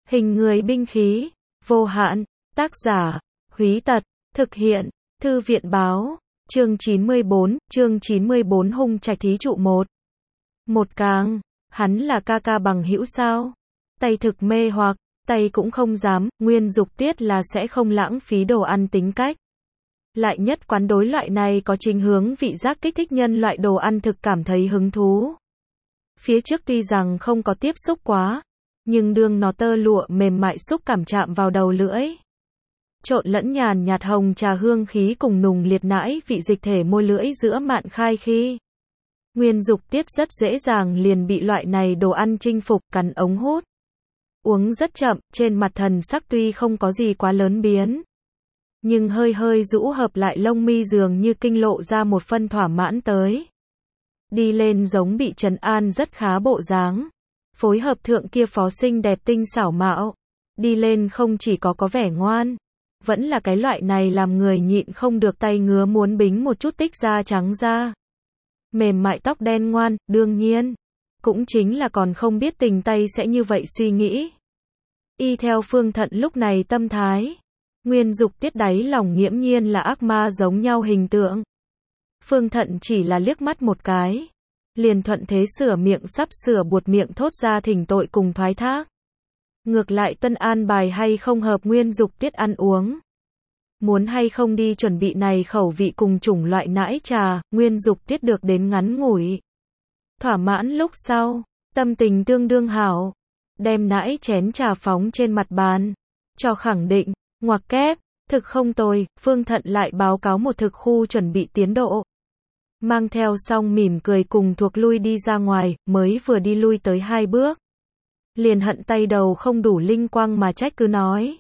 Hình người binh khí, vô hạn, tác giả, Húy Tật, thực hiện, Thư viện báo, chương 94 Hung Trạch thí trụ 1. Một càng, hắn là ca ca bằng hữu sao? Tay thực mê hoặc, tay cũng không dám, Nguyên Dục Tiết là sẽ không lãng phí đồ ăn tính cách. Lại nhất quán đối loại này có chính hướng vị giác kích thích nhân loại đồ ăn thực cảm thấy hứng thú. Phía trước tuy rằng không có tiếp xúc quá, nhưng đương nó tơ lụa mềm mại xúc cảm chạm vào đầu lưỡi. Trộn lẫn nhàn nhạt hồng trà hương khí cùng nùng liệt nãi vị dịch thể môi lưỡi giữa mạn khai khi. Nguyên Dục Tiết rất dễ dàng liền bị loại này đồ ăn chinh phục, cắn ống hút. Uống rất chậm, trên mặt thần sắc tuy không có gì quá lớn biến. Nhưng hơi hơi rũ hợp lại lông mi dường như kinh lộ ra một phân thỏa mãn tới. Đi lên giống bị trấn an rất khá bộ dáng. Phối hợp thượng kia phó xinh đẹp tinh xảo mạo. Đi lên không chỉ có vẻ ngoan. Vẫn là cái loại này làm người nhịn không được tay ngứa muốn bính một chút tích da trắng da. Mềm mại tóc đen ngoan, đương nhiên. Cũng chính là còn không biết tình tay sẽ như vậy suy nghĩ. Y theo Phương Thận lúc này tâm thái. Nguyên Dục Tiết đáy lòng nghiễm nhiên là ác ma giống nhau hình tượng. Phương Thận chỉ là liếc mắt một cái. Liền thuận thế sửa miệng sắp sửa buột miệng thốt ra thỉnh tội cùng thoái thác. Ngược lại tân an bài hay không hợp Nguyên Dục Tiết ăn uống. Muốn hay không đi chuẩn bị này khẩu vị cùng chủng loại nãi trà, Nguyên Dục Tiết được đến ngắn ngủi. Thỏa mãn lúc sau, tâm tình tương đương hảo. Đem nãi chén trà phóng trên mặt bàn. Cho khẳng định, ngoặc kép, thực không tồi, Phương Thận lại báo cáo một thực khu chuẩn bị tiến độ. Mang theo xong mỉm cười cùng thuộc lui đi ra ngoài, mới vừa đi lui tới 2 bước. Liền hận tay đầu không đủ linh quang mà trách cứ nói.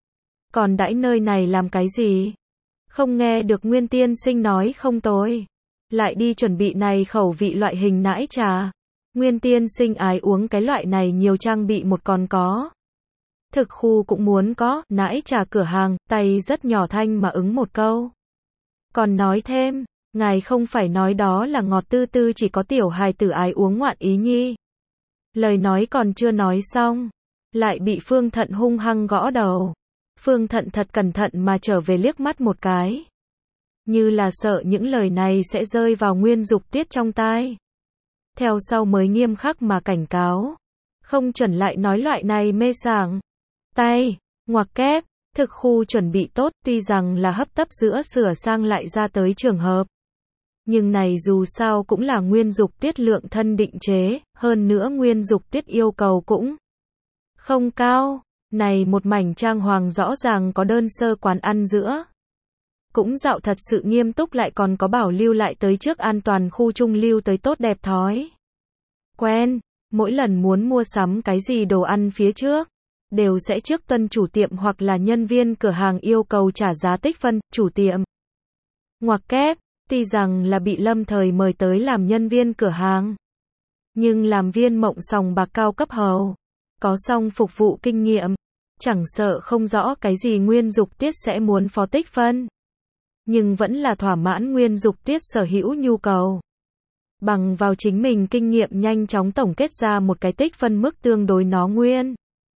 Còn đãi nơi này làm cái gì? Không nghe được Nguyên tiên sinh nói không tồi. Lại đi chuẩn bị này khẩu vị loại hình nãi trà. Nguyên tiên sinh ái uống cái loại này nhiều trang bị một còn có. Thực khu cũng muốn có, nãi trà cửa hàng, tay rất nhỏ thanh mà ứng một câu. Còn nói thêm, ngài không phải nói đó là ngọt tư tư chỉ có tiểu hài tử ái uống ngoạn ý nhi. Lời nói còn chưa nói xong, lại bị Phương Thận hung hăng gõ đầu. Phương Thận thật cẩn thận mà trở về liếc mắt một cái. Như là sợ những lời này sẽ rơi vào Nguyên Dục Tiết trong tai. Theo sau mới nghiêm khắc mà cảnh cáo. Không chuẩn lại nói loại này mê sảng. Tay, ngoặc kép, thực khu chuẩn bị tốt tuy rằng là hấp tấp giữa sửa sang lại ra tới trường hợp. Nhưng này dù sao cũng là Nguyên Dục Tiết lượng thân định chế, hơn nữa Nguyên Dục Tiết yêu cầu cũng không cao. Này một mảnh trang hoàng rõ ràng có đơn sơ quán ăn giữa. Cũng dạo thật sự nghiêm túc lại còn có bảo lưu lại tới trước an toàn khu trung lưu tới tốt đẹp thói. Quen, mỗi lần muốn mua sắm cái gì đồ ăn phía trước, đều sẽ trước tuân chủ tiệm hoặc là nhân viên cửa hàng yêu cầu trả giá tích phân, chủ tiệm. Ngoặc kép, tuy rằng là bị lâm thời mời tới làm nhân viên cửa hàng. Nhưng làm viên mộng sòng bạc cao cấp hầu. Có xong phục vụ kinh nghiệm. Chẳng sợ không rõ cái gì Nguyên Dục Tiết sẽ muốn phó tích phân. Nhưng vẫn là thỏa mãn Nguyên Dục Tiết sở hữu nhu cầu. Bằng vào chính mình kinh nghiệm nhanh chóng tổng kết ra một cái tích phân mức tương đối nó nguyên.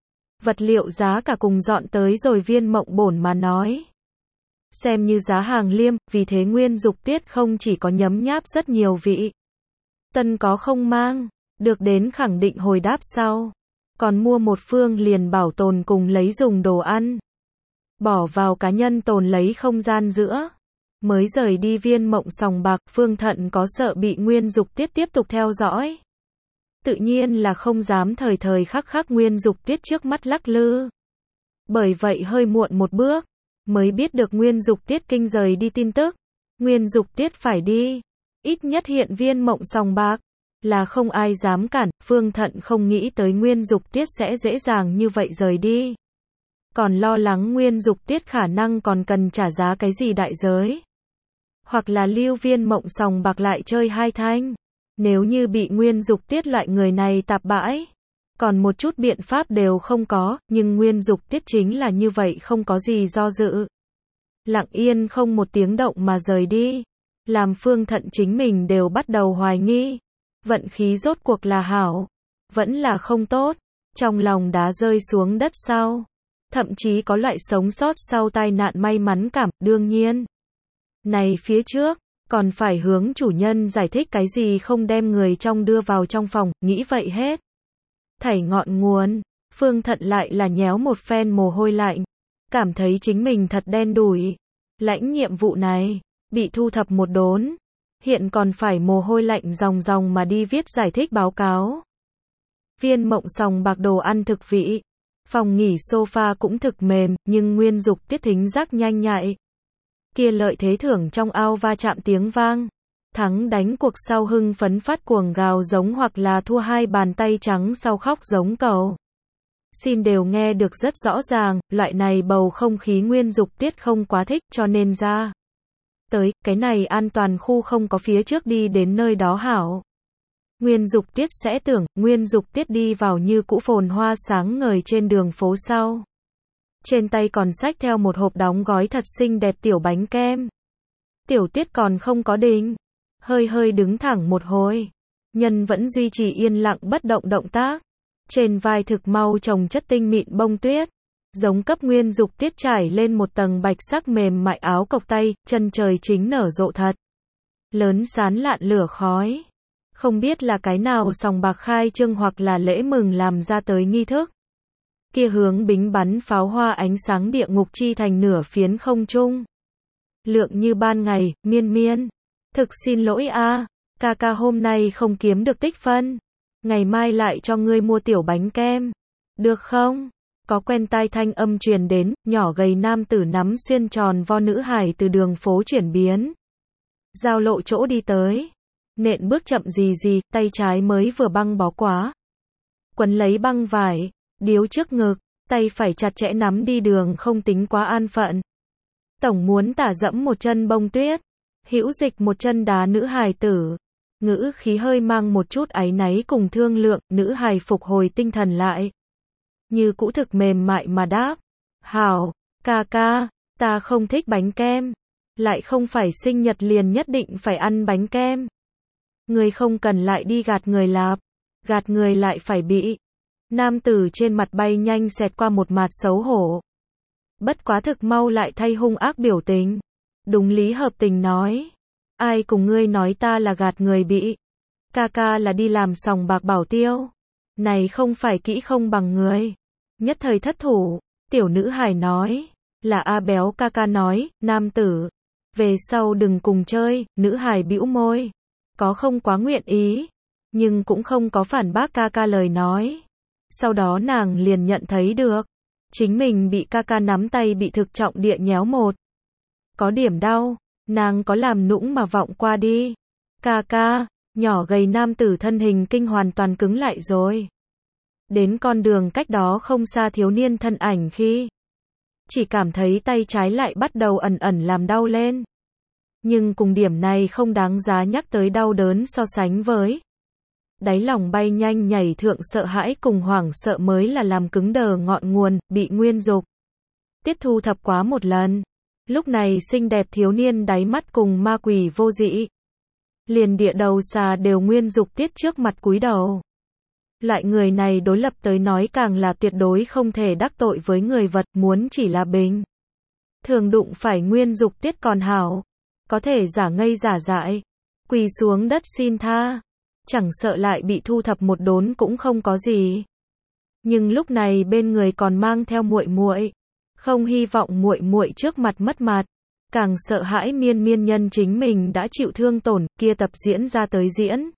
Vật liệu giá cả cùng dọn tới rồi viên mộng bổn mà nói. Xem như giá hàng liêm, vì thế Nguyên Dục Tiết không chỉ có nhấm nháp rất nhiều vị. Tân có không mang, được đến khẳng định hồi đáp sau. Còn mua một phương liền bảo tồn cùng lấy dùng đồ ăn. Bỏ vào cá nhân tồn lấy không gian giữa. Mới rời đi viên mộng sòng bạc, Phương Thận có sợ bị Nguyên Dục Tiết tiếp tục theo dõi. Tự nhiên là không dám thời thời khắc khắc Nguyên Dục Tiết trước mắt lắc lư. Bởi vậy hơi muộn một bước, mới biết được Nguyên Dục Tiết kinh rời đi tin tức. Nguyên Dục Tiết phải đi. Ít nhất hiện viên mộng sòng bạc. Là không ai dám cản, Phương Thận không nghĩ tới Nguyên Dục Tiết sẽ dễ dàng như vậy rời đi. Còn lo lắng Nguyên Dục Tiết khả năng còn cần trả giá cái gì đại giới. Hoặc là lưu viên mộng sòng bạc lại chơi hai thanh. Nếu như bị Nguyên Dục Tiết loại người này tạp bãi. Còn một chút biện pháp đều không có, nhưng Nguyên Dục Tiết chính là như vậy không có gì do dự. Lặng yên không một tiếng động mà rời đi. Làm Phương Thận chính mình đều bắt đầu hoài nghi. Vận khí rốt cuộc là hảo, vẫn là không tốt. trong lòng đá rơi xuống đất sau. Thậm chí có loại sống sót sau tai nạn may mắn cảm, đương nhiên. Này phía trước, còn phải hướng chủ nhân giải thích cái gì không đem người trong đưa vào trong phòng, nghĩ vậy hết. Thảy ngọn nguồn, Phương Thận lại là nhéo một phen mồ hôi lạnh. Cảm thấy chính mình thật đen đủi. Lãnh nhiệm vụ này, bị thu thập một đốn. Hiện còn phải mồ hôi lạnh ròng ròng mà đi viết giải thích báo cáo. Viên Mộng sòng bạc đồ ăn thực vị. Phòng nghỉ sofa cũng thực mềm, nhưng Nguyên Dục Tiết thính giác nhanh nhạy. Kia lợi thế thưởng trong ao va chạm tiếng vang. Thắng đánh cuộc sau hưng phấn phát cuồng gào giống hoặc là thua hai bàn tay trắng sau khóc giống cầu. Xin đều nghe được rất rõ ràng, loại này bầu không khí Nguyên Dục Tiết không quá thích cho nên ra. Tới, cái này an toàn khu không có phía trước đi đến nơi đó hảo. Nguyên Dục Tiết sẽ tưởng, Nguyên Dục Tiết đi vào như cũ phồn hoa sáng ngời trên đường phố sau. Trên tay còn xách theo một hộp đóng gói thật xinh đẹp tiểu bánh kem. Tiểu Tiết còn không có định. Hơi hơi đứng thẳng một hồi. Nhân vẫn duy trì yên lặng bất động động tác. Trên vai thực mau chồng chất tinh mịn bông tuyết. Giống cấp Nguyên Dục Tiết trải lên một tầng bạch sắc mềm mại áo cộc tay, chân trời chính nở rộ thật. Lớn sán lạn lửa khói. Không biết là cái nào sòng bạc khai trương hoặc là lễ mừng làm ra tới nghi thức. Kia hướng bính bắn pháo hoa ánh sáng địa ngục chi thành nửa phiến không trung. Lượng như ban ngày, miên miên. Thực xin lỗi a, ca ca hôm nay không kiếm được tích phân. Ngày mai lại cho ngươi mua tiểu bánh kem. Được không? Có quen tai thanh âm truyền đến, nhỏ gầy nam tử nắm xuyên tròn vo nữ hài từ đường phố chuyển biến. Giao lộ chỗ đi tới. Nện bước chậm gì gì, tay trái mới vừa băng bó quá. Quấn lấy băng vải, điếu trước ngực, tay phải chặt chẽ nắm đi đường không tính quá an phận. Tổng muốn tả dẫm một chân bông tuyết, hữu dịch một chân đá nữ hài tử. Ngữ khí hơi mang một chút áy náy cùng thương lượng, nữ hài phục hồi tinh thần lại. Như cũ thực mềm mại mà đáp. Hảo, ca ca, ta không thích bánh kem. Lại không phải sinh nhật liền nhất định phải ăn bánh kem. Người không cần lại đi gạt người lạp. Gạt người lại phải bị. Nam tử trên mặt bay nhanh xẹt qua một mặt xấu hổ. Bất quá thực mau lại thay hung ác biểu tình. Đúng lý hợp tình nói. Ai cùng ngươi nói ta là gạt người bị. Ca ca là đi làm sòng bạc bảo tiêu. Này không phải kỹ không bằng người. Nhất thời thất thủ. Tiểu nữ hài nói. Là A béo ca ca nói. Nam tử. Về sau đừng cùng chơi. Nữ hài bĩu môi. Có không quá nguyện ý. Nhưng cũng không có phản bác ca ca lời nói. Sau đó nàng liền nhận thấy được. Chính mình bị ca ca nắm tay bị thực trọng địa nhéo một. Có điểm đau. Nàng có làm nũng mà vọng qua đi. Ca ca. Nhỏ gầy nam tử thân hình kinh hoàn toàn cứng lại rồi. Đến con đường cách đó không xa thiếu niên thân ảnh khi. Chỉ cảm thấy tay trái lại bắt đầu ẩn ẩn làm đau lên. Nhưng cùng điểm này không đáng giá nhắc tới đau đớn so sánh với. Đáy lòng bay nhanh nhảy thượng sợ hãi cùng hoảng sợ mới là làm cứng đờ ngọn nguồn, bị Nguyên Dục Tiết thu thập quá một lần. Lúc này xinh đẹp thiếu niên đáy mắt cùng ma quỷ vô dị. Liền địa đầu xà đều Nguyên Dục Tiết trước mặt cúi đầu. Loại người này đối lập tới nói càng là tuyệt đối không thể đắc tội với người vật, muốn chỉ là bình. Thường đụng phải Nguyên Dục Tiết còn hảo. Có thể giả ngây giả dại. Quỳ xuống đất xin tha. Chẳng sợ lại bị thu thập một đốn cũng không có gì. Nhưng lúc này bên người còn mang theo muội muội, không hy vọng muội muội trước mặt mất mặt, càng sợ hãi miên miên nhân chính mình đã chịu thương tổn, kia tập diễn ra tới diễn.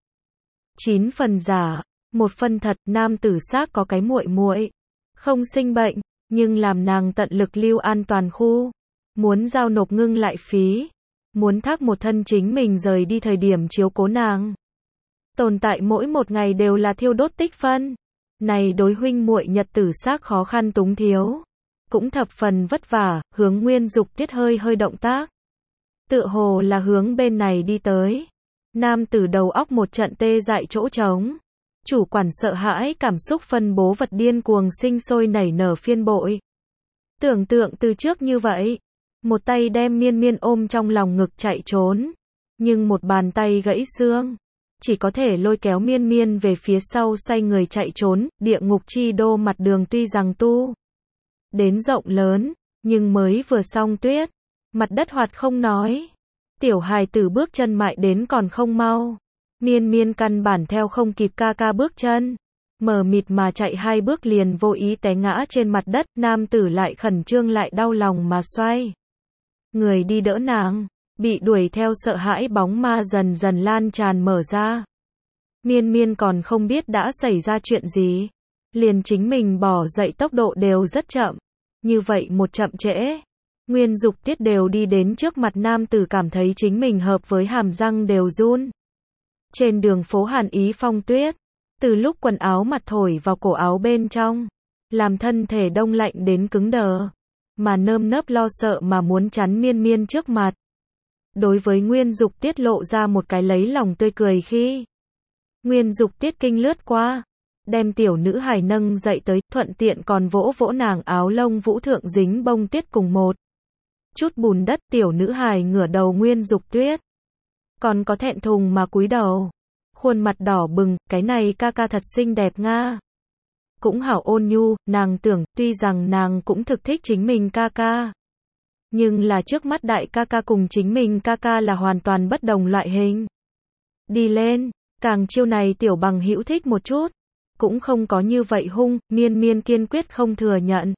9 phần giả, 1 phần thật, nam tử xác có cái muội muội, không sinh bệnh, nhưng làm nàng tận lực lưu an toàn khu, muốn giao nộp ngưng lại phí, muốn thác một thân chính mình rời đi thời điểm chiếu cố nàng. Tồn tại mỗi một ngày đều là thiêu đốt tích phân. Này đối huynh muội nhật tử xác khó khăn túng thiếu. Cũng thập phần vất vả, hướng Nguyên Dục Tiết hơi hơi động tác. Tựa hồ là hướng bên này đi tới. Nam tử đầu óc một trận tê dại chỗ trống. Chủ quản sợ hãi cảm xúc phân bố vật điên cuồng sinh sôi nảy nở phiên bội. Tưởng tượng từ trước như vậy. Một tay đem miên miên ôm trong lòng ngực chạy trốn. Nhưng một bàn tay gãy xương. chỉ có thể lôi kéo Miên Miên về phía sau xoay người chạy trốn. Địa ngục chi đô mặt đường tuy rằng tu đến rộng lớn, nhưng mới vừa xong tuyết, mặt đất hoạt không nói. Tiểu hài tử bước chân mại đến còn không mau. Miên Miên căn bản theo không kịp ca ca bước chân. Mờ mịt mà chạy 2 bước liền vô ý té ngã trên mặt đất, nam tử lại khẩn trương lại đau lòng mà xoay người đi đỡ nàng. Bị đuổi theo sợ hãi bóng ma dần dần lan tràn mở ra. Miên Miên còn không biết đã xảy ra chuyện gì. Liền chính mình bỏ dậy tốc độ đều rất chậm. Như vậy một chậm trễ, Nguyên Dục Tiết đều đi đến trước mặt nam tử cảm thấy chính mình hợp với hàm răng đều run. Trên đường phố hàn ý phong tuyết, từ lúc quần áo mặt thổi vào cổ áo bên trong, làm thân thể đông lạnh đến cứng đờ, mà nơm nớp lo sợ mà muốn chắn Miên Miên trước mặt. Đối với Nguyên Dục Tiết lộ ra một cái lấy lòng tươi cười khi Nguyên Dục Tiết kinh lướt qua, đem tiểu nữ hài nâng dậy tới, thuận tiện còn vỗ vỗ nàng áo lông vũ thượng dính bông tuyết cùng một chút bùn đất. Tiểu nữ hài ngửa đầu Nguyên Dục Tuyết, còn có thẹn thùng mà cúi đầu, khuôn mặt đỏ bừng. Cái này ca ca thật xinh đẹp nga. Cũng hảo ôn nhu, nàng tưởng, tuy rằng nàng cũng thực thích chính mình ca ca, nhưng là trước mắt đại ca ca cùng chính mình ca ca là hoàn toàn bất đồng loại hình. Đi lên, càng chiêu này tiểu bằng hữu thích một chút, cũng không có như vậy hung. Miên Miên kiên quyết không thừa nhận,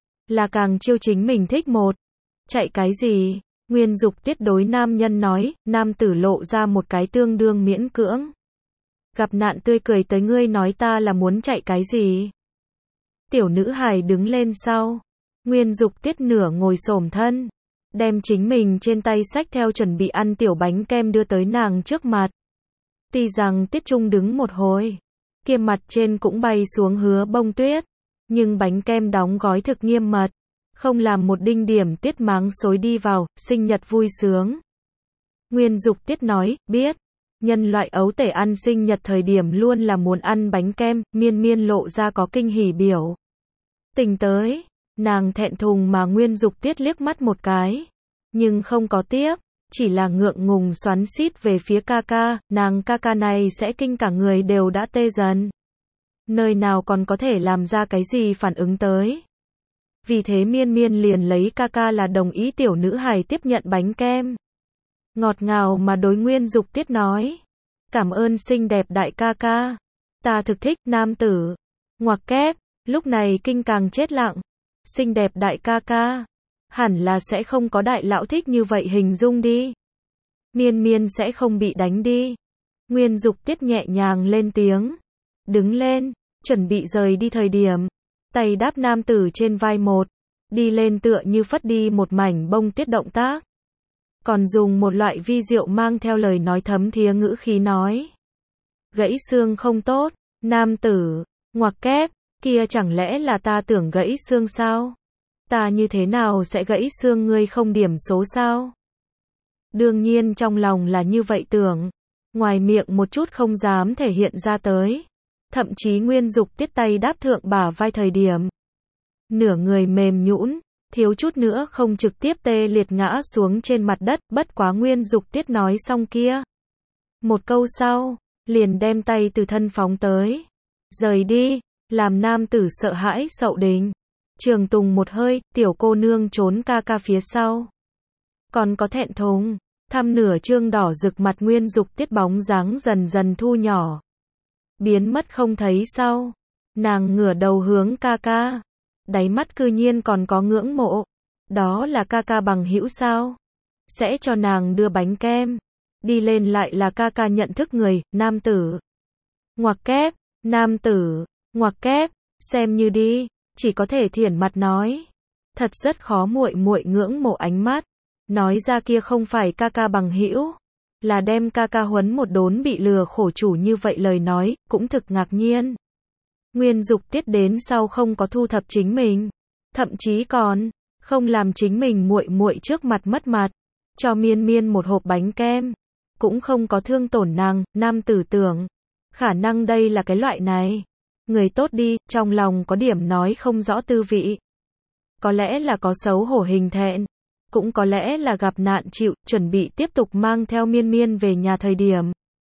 là càng chiêu chính mình thích một. Chạy cái gì? Nguyên Dục Tiết đối nam nhân nói. Nam tử lộ ra một cái tương đương miễn cưỡng gặp nạn tươi cười tới, ngươi nói ta là muốn chạy cái gì? Tiểu nữ hài đứng lên sau. Nguyên Dục Tiết nửa ngồi xổm thân, đem chính mình trên tay xách theo chuẩn bị ăn tiểu bánh kem đưa tới nàng trước mặt. Tuy rằng Tiết Trung đứng một hồi, kia mặt trên cũng bay xuống hứa bông tuyết, nhưng bánh kem đóng gói thực nghiêm mật, không làm một đinh điểm tiết máng xối đi vào. Sinh nhật vui sướng. Nguyên Dục Tiết nói, biết. Nhân loại ấu tể ăn sinh nhật thời điểm luôn là muốn ăn bánh kem. Miên Miên lộ ra có kinh hỉ biểu tình tới. Nàng thẹn thùng mà Nguyên Dục Tiết liếc mắt một cái, nhưng không có tiếp, chỉ là ngượng ngùng xoắn xít về phía ca ca. Nàng ca ca này sẽ kinh cả người đều đã tê dần, nơi nào còn có thể làm ra cái gì phản ứng tới. Vì thế Miên Miên liền lấy ca ca là đồng ý tiểu nữ hài tiếp nhận bánh kem. Ngọt ngào mà đối Nguyên Dục Tiết nói, cảm ơn xinh đẹp đại ca ca, ta thực thích. Nam tử ngoặc kép lúc này kinh càng chết lặng. Xinh đẹp đại ca ca, hẳn là sẽ không có đại lão thích như vậy hình dung đi. Miên Miên sẽ không bị đánh đi. Nguyên Dục Tiết nhẹ nhàng lên tiếng, đứng lên, chuẩn bị rời đi thời điểm, tay đáp nam tử trên vai một, đi lên tựa như phất đi một mảnh bông tuyết động tác. Còn dùng một loại vi diệu mang theo lời nói thấm thía ngữ khí nói, gãy xương không tốt. Nam tử ngoặc kép, kia chẳng lẽ là ta tưởng gãy xương sao? Ta như thế nào sẽ gãy xương, ngươi không điểm số sao? Đương nhiên trong lòng là như vậy tưởng, ngoài miệng một chút không dám thể hiện ra tới. Thậm chí Nguyên Dục Tiết tay đáp thượng bả vai thời điểm, nửa người mềm nhũn, thiếu chút nữa không trực tiếp tê liệt ngã xuống trên mặt đất. Bất quá Nguyên Dục Tiết nói xong kia một câu sau, liền đem tay từ thân phóng tới, rời đi, làm nam tử sợ hãi sậu đình. Trường tùng một hơi, tiểu cô nương trốn ca ca phía sau, còn có thẹn thùng, thăm nửa trương đỏ rực mặt. Nguyên Dục Tiết bóng dáng dần dần thu nhỏ, biến mất không thấy sau. Nàng ngửa đầu hướng ca ca, đáy mắt cư nhiên còn có ngưỡng mộ. Đó là ca ca bằng hữu sao? Sẽ cho nàng đưa bánh kem. Đi lên lại là ca ca nhận thức người. Nam tử ngoặc kép, nam tử ngoặc kép, xem như đi, chỉ có thể thiển mặt nói. Thật rất khó. Muội muội ngưỡng mộ ánh mắt, nói ra kia không phải ca ca bằng hữu, là đem ca ca huấn một đốn bị lừa khổ chủ. Như vậy lời nói, cũng thực ngạc nhiên. Nguyên Dục Tiết đến sau không có thu thập chính mình, thậm chí còn không làm chính mình muội muội trước mặt mất mặt, cho Miên Miên một hộp bánh kem, cũng không có thương tổn nàng. Nam tử tưởng, khả năng đây là cái loại này người tốt đi, trong lòng có điểm nói không rõ tư vị. Có lẽ là có xấu hổ hình thẹn, cũng có lẽ là gặp nạn chịu. Chuẩn bị tiếp tục mang theo Miên Miên về nhà thời điểm,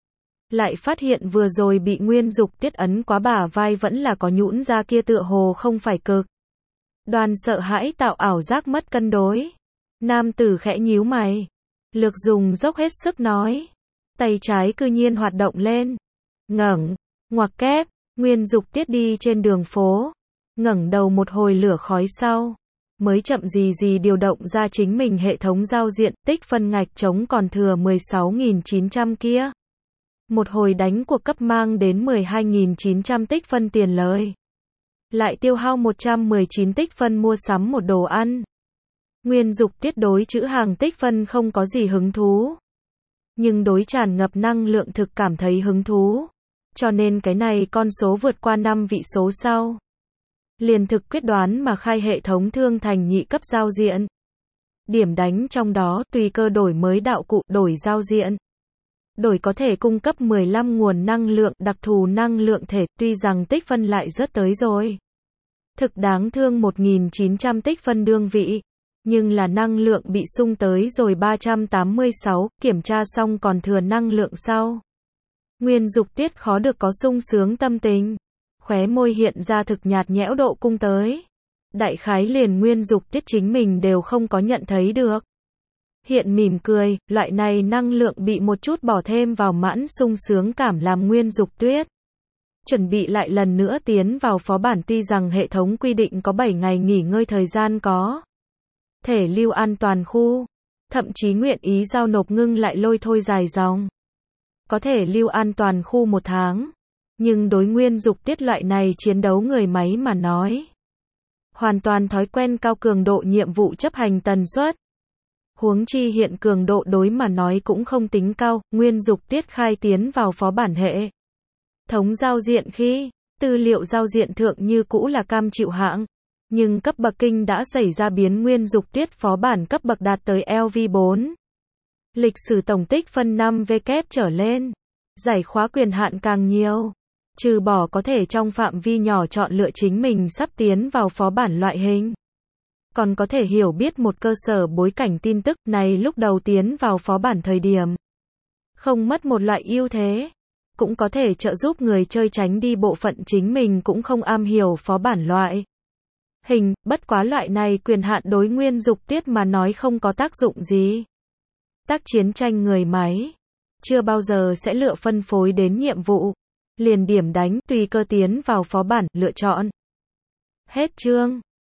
Lại phát hiện vừa rồi bị Nguyên Dục Tiết ấn quá bả vai vẫn là có nhũn ra kia tựa hồ không phải cực. Đoàn sợ hãi tạo ảo giác mất cân đối. Nam tử khẽ nhíu mày. Lược dùng dốc hết sức nói. Tay trái cư nhiên hoạt động lên. Ngẩng, ngoặc kép, Nguyên Dục Tiết đi trên đường phố. Ngẩng đầu một hồi lửa khói sau. Mới chậm gì gì điều động ra chính mình hệ thống giao diện, tích phân ngạch trống còn thừa 16.900 kia. Một hồi đánh cuộc cấp mang đến 12.900 tích phân tiền lời. Lại tiêu hao 119 tích phân mua sắm một đồ ăn. Nguyên Dục Tiết đối chữ hàng tích phân không có gì hứng thú. Nhưng đối tràn ngập năng lượng thực cảm thấy hứng thú. Cho nên cái này con số vượt qua 5 vị số sau. Liền thực quyết đoán mà khai hệ thống thương thành nhị cấp giao diện. Điểm đánh trong đó tùy cơ đổi mới đạo cụ, đổi giao diện. Đổi có thể cung cấp 15 nguồn năng lượng, đặc thù năng lượng thể, tuy rằng tích phân lại rất tới rồi. Thực đáng thương 1.900 tích phân đương vị. Nhưng là năng lượng bị sung tới rồi 386, kiểm tra xong còn thừa năng lượng sau. Nguyên Dục Tiết khó được có sung sướng tâm tình. Khóe môi hiện ra thực nhạt nhẽo độ cung tới. Đại khái liền Nguyên Dục Tiết chính mình đều không có nhận thấy được. Hiện mỉm cười, loại này năng lượng bị một chút bỏ thêm vào mãn sung sướng cảm làm Nguyên Dục Tiết. Chuẩn bị lại lần nữa tiến vào phó bản tuy rằng hệ thống quy định có 7 ngày nghỉ ngơi thời gian có. Thể lưu an toàn khu. Thậm chí nguyện ý giao nộp ngưng lại lôi thôi dài dòng. Có thể lưu an toàn khu 1 tháng. Nhưng đối Nguyên Dục Tiết loại này chiến đấu người máy mà nói. Hoàn toàn thói quen cao cường độ nhiệm vụ chấp hành tần suất. Huống chi hiện cường độ đối mà nói cũng không tính cao, Nguyên Dục Tiết khai tiến vào phó bản hệ thống giao diện khi, tư liệu giao diện thượng như cũ là cam chịu hãng. Nhưng cấp bậc kinh đã xảy ra biến Nguyên Dục Tiết phó bản cấp bậc đạt tới LV4. Lịch sử tổng tích phân 5W trở lên. Giải khóa quyền hạn càng nhiều. Trừ bỏ có thể trong phạm vi nhỏ chọn lựa chính mình sắp tiến vào phó bản loại hình. Còn có thể hiểu biết một cơ sở bối cảnh tin tức này lúc đầu tiến vào phó bản thời điểm. Không mất một loại ưu thế. Cũng có thể trợ giúp người chơi tránh đi bộ phận chính mình cũng không am hiểu phó bản loại hình, bất quá loại này quyền hạn đối Nguyên Dục Tiết mà nói không có tác dụng gì. Tác chiến tranh người máy. Chưa bao giờ sẽ lựa phân phối đến nhiệm vụ. Liền điểm đánh, tùy cơ tiến vào phó bản, lựa chọn. Hết chương.